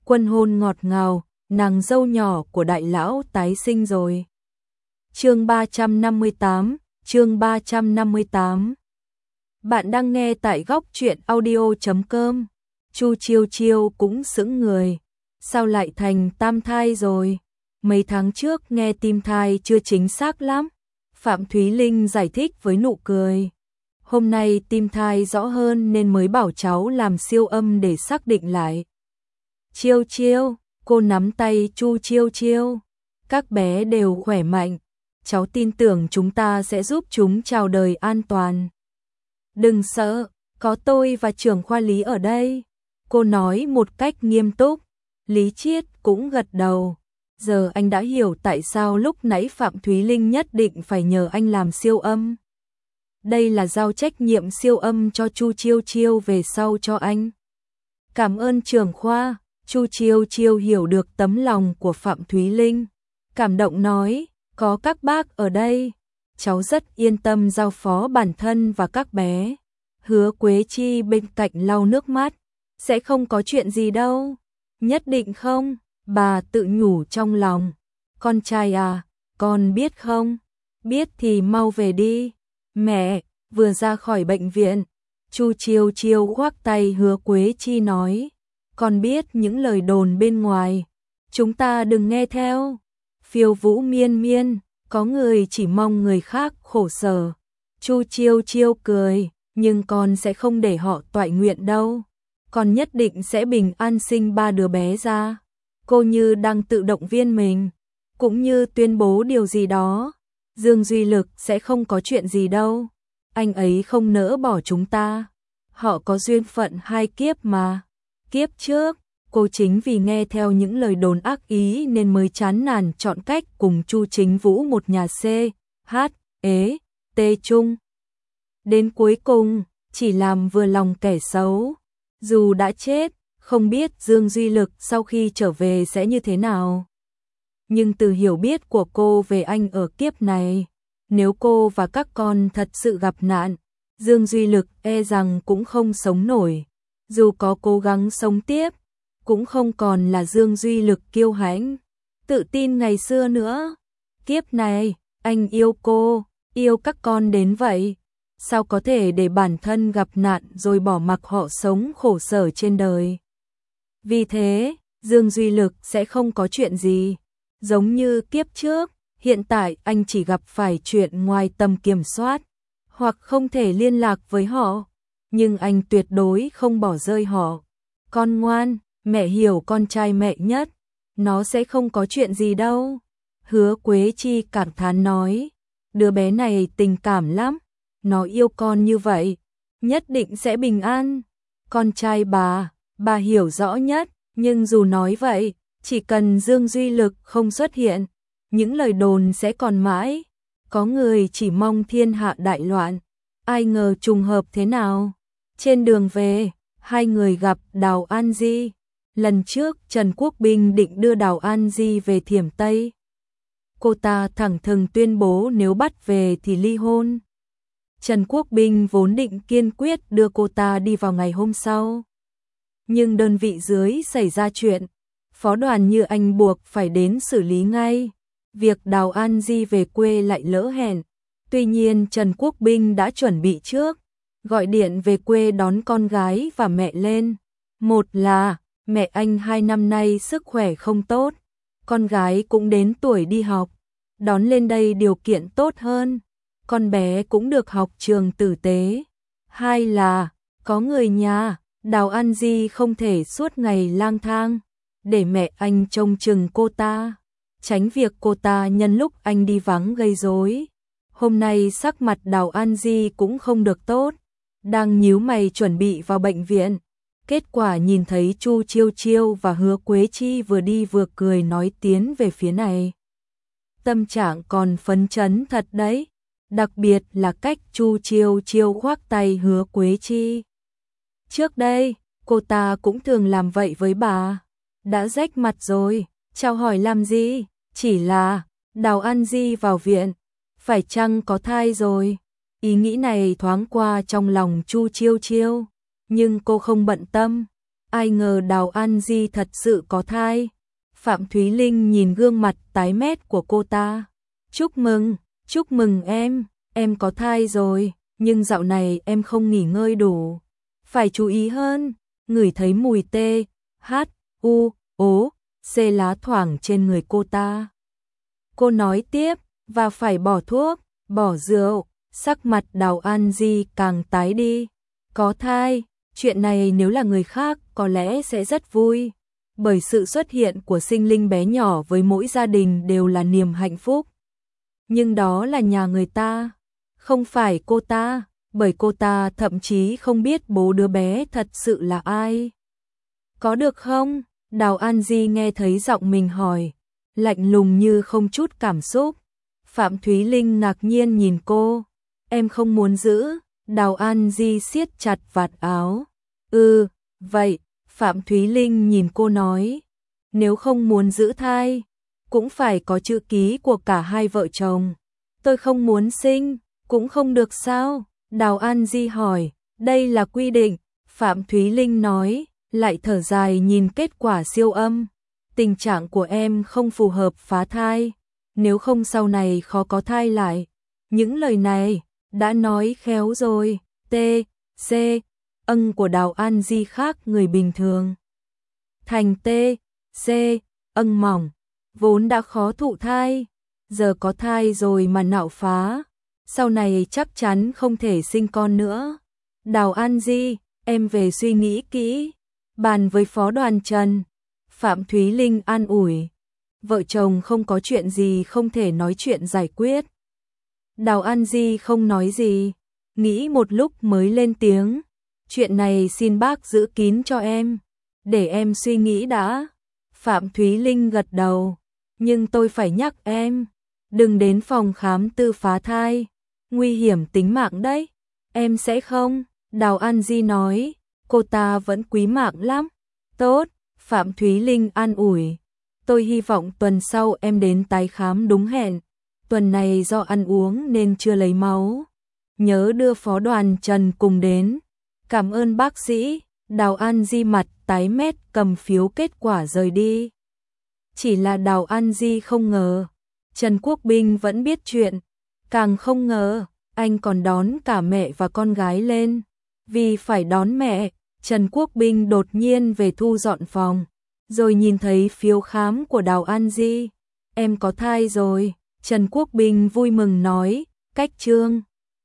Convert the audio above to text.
Quân hôn ngọt ngào, nàng dâu nhỏ của đại lão tái sinh rồi. Chương 358, chương 358. Bạn đang nghe tại góc truyện audio.com. Chu Chiêu Chiêu cũng sững người. Sao lại thành tam thai rồi? Mấy tháng trước nghe tim thai chưa chính xác lắm. Phạm Thúy Linh giải thích với nụ cười. Hôm nay tim thai rõ hơn nên mới bảo cháu làm siêu âm để xác định lại. Chiêu Chiêu, cô nắm tay Chu Chiêu Chiêu. Các bé đều khỏe mạnh. Cháu tin tưởng chúng ta sẽ giúp chúng chào đời an toàn. Đừng sợ, có tôi và trưởng khoa Lý ở đây. Cô nói một cách nghiêm túc. Lý Chiết cũng gật đầu. Giờ anh đã hiểu tại sao lúc nãy Phạm Thúy Linh nhất định phải nhờ anh làm siêu âm. Đây là giao trách nhiệm siêu âm cho Chu Chiêu Chiêu về sau cho anh. Cảm ơn trưởng khoa. Chu Chiêu Chiêu hiểu được tấm lòng của Phạm Thúy Linh. Cảm động nói, có các bác ở đây. Cháu rất yên tâm giao phó bản thân và các bé. Hứa Quế Chi bên cạnh lau nước mắt. Sẽ không có chuyện gì đâu. Nhất định không? Bà tự nhủ trong lòng. Con trai à, con biết không? Biết thì mau về đi. Mẹ, vừa ra khỏi bệnh viện. Chu Chiêu Chiêu khoác tay Hứa Quế Chi nói. Con biết những lời đồn bên ngoài. Chúng ta đừng nghe theo. Phiêu vũ miên miên, có người chỉ mong người khác khổ sở. Chu Chiêu Chiêu cười, nhưng con sẽ không để họ toại nguyện đâu. Con nhất định sẽ bình an sinh 3 đứa bé ra. Cô như đang tự động viên mình, cũng như tuyên bố điều gì đó. Dương Duy Lực sẽ không có chuyện gì đâu. Anh ấy không nỡ bỏ chúng ta. Họ có duyên phận 2 kiếp mà. Kiếp trước, cô chính vì nghe theo những lời đồn ác ý nên mới chán nản chọn cách cùng Chu Chính Vũ một nhà C, H, ế, T chung. Đến cuối cùng, chỉ làm vừa lòng kẻ xấu. Dù đã chết, không biết Dương Duy Lực sau khi trở về sẽ như thế nào. Nhưng từ hiểu biết của cô về anh ở kiếp này, nếu cô và các con thật sự gặp nạn, Dương Duy Lực e rằng cũng không sống nổi. Dù có cố gắng sống tiếp, cũng không còn là Dương Duy Lực kiêu hãnh, tự tin ngày xưa nữa. Kiếp này, anh yêu cô, yêu các con đến vậy. Sao có thể để bản thân gặp nạn rồi bỏ mặc họ sống khổ sở trên đời. Vì thế, Dương Duy Lực sẽ không có chuyện gì. Giống như kiếp trước, hiện tại anh chỉ gặp phải chuyện ngoài tầm kiểm soát, hoặc không thể liên lạc với họ. Nhưng anh tuyệt đối không bỏ rơi họ. Con ngoan, mẹ hiểu con trai mẹ nhất. Nó sẽ không có chuyện gì đâu. Hứa Quế Chi cảm thán nói. Đứa bé này tình cảm lắm. Nó yêu con như vậy. Nhất định sẽ bình an. Con trai bà hiểu rõ nhất. Nhưng dù nói vậy, chỉ cần Dương Duy Lực không xuất hiện, những lời đồn sẽ còn mãi. Có người chỉ mong thiên hạ đại loạn. Ai ngờ trùng hợp thế nào. Trên đường về, hai người gặp Đào An Di. Lần trước Trần Quốc Bình định đưa Đào An Di về Thiểm Tây. Cô ta thẳng thừng tuyên bố nếu bắt về thì ly hôn. Trần Quốc Bình vốn định kiên quyết đưa cô ta đi vào ngày hôm sau. Nhưng đơn vị dưới xảy ra chuyện, phó đoàn Như Anh buộc phải đến xử lý ngay. Việc Đào An Di về quê lại lỡ hẹn. Tuy nhiên Trần Quốc Bình đã chuẩn bị trước. Gọi điện về quê đón con gái và mẹ lên. Một là, mẹ anh 2 năm nay sức khỏe không tốt. Con gái cũng đến tuổi đi học. Đón lên đây điều kiện tốt hơn. Con bé cũng được học trường tử tế. 2 là, có người nhà, Đào An Di không thể suốt ngày lang thang. Để mẹ anh trông chừng cô ta. Tránh việc cô ta nhân lúc anh đi vắng gây rối. Hôm nay sắc mặt Đào An Di cũng không được tốt. Đang nhíu mày chuẩn bị vào bệnh viện. Kết quả nhìn thấy Chu Chiêu Chiêu và Hứa Quế Chi vừa đi vừa cười nói tiến về phía này. Tâm trạng còn phấn chấn thật đấy. Đặc biệt là cách Chu Chiêu Chiêu khoác tay Hứa Quế Chi. Trước đây, cô ta cũng thường làm vậy với bà. Đã rách mặt rồi, chào hỏi làm gì? Chỉ là, Đào An Di vào viện. Phải chăng có thai rồi? Ý nghĩ này thoáng qua trong lòng Chu Chiêu Chiêu, nhưng cô không bận tâm. ai ngờ Đào An Di thật sự có thai. Phạm Thúy Linh nhìn gương mặt tái mét của cô ta. Chúc mừng em có thai rồi, nhưng dạo này em không nghỉ ngơi đủ. Phải chú ý hơn, ngửi thấy mùi THUOC lá thoảng trên người cô ta. Cô nói tiếp, và phải bỏ thuốc, bỏ rượu, sắc mặt Đào An Di càng tái đi. Có thai, chuyện này nếu là người khác có lẽ sẽ rất vui. Bởi sự xuất hiện của sinh linh bé nhỏ với mỗi gia đình đều là niềm hạnh phúc. Nhưng đó là nhà người ta, không phải cô ta, bởi cô ta thậm chí không biết bố đứa bé thật sự là ai. Có được không? Đào An Di nghe thấy giọng mình hỏi, lạnh lùng như không chút cảm xúc. Phạm Thúy Linh ngạc nhiên nhìn cô. Em không muốn giữ. Đào An Di siết chặt vạt áo. Vậy. Phạm Thúy Linh nhìn cô nói. Nếu không muốn giữ thai, cũng phải có chữ ký của cả hai vợ chồng. Tôi không muốn sinh, cũng không được sao? Đào An Di hỏi. Đây là quy định. Phạm Thúy Linh nói, lại thở dài nhìn kết quả siêu âm. Tình trạng của em không phù hợp phá thai, nếu không sau này khó có thai lại. Những lời này đã nói khéo rồi. C âng của Đào An Di khác người bình thường. Thành C âng mỏng, vốn đã khó thụ thai, giờ có thai rồi mà nạo phá, sau này chắc chắn không thể sinh con nữa. Đào An Di, em về suy nghĩ kỹ, bàn với Phó Đoàn Trần. Phạm Thúy Linh an ủi, vợ chồng không có chuyện gì không thể nói chuyện giải quyết. Đào An Di không nói gì, nghĩ một lúc mới lên tiếng, chuyện này xin bác giữ kín cho em, để em suy nghĩ đã. Phạm Thúy Linh gật đầu, nhưng tôi phải nhắc em, đừng đến phòng khám tư phá thai, nguy hiểm tính mạng đấy. Em sẽ không, Đào An Di nói, cô ta vẫn quý mạng lắm. Tốt. Phạm Thúy Linh an ủi, tôi hy vọng tuần sau em đến tái khám đúng hẹn, tuần này do ăn uống nên chưa lấy máu. Nhớ đưa Phó Đoàn Trần cùng đến. Cảm ơn bác sĩ. Đào An Di mặt tái mét cầm phiếu kết quả rời đi. Chỉ là Đào An Di không ngờ, Trần Quốc Bình vẫn biết chuyện, càng không ngờ, anh còn đón cả mẹ và con gái lên. Vì phải đón mẹ, Trần Quốc Bình đột nhiên về thu dọn phòng, rồi nhìn thấy phiếu khám của Đào An Di. Em có thai rồi, Trần Quốc Bình vui mừng nói, cách chương.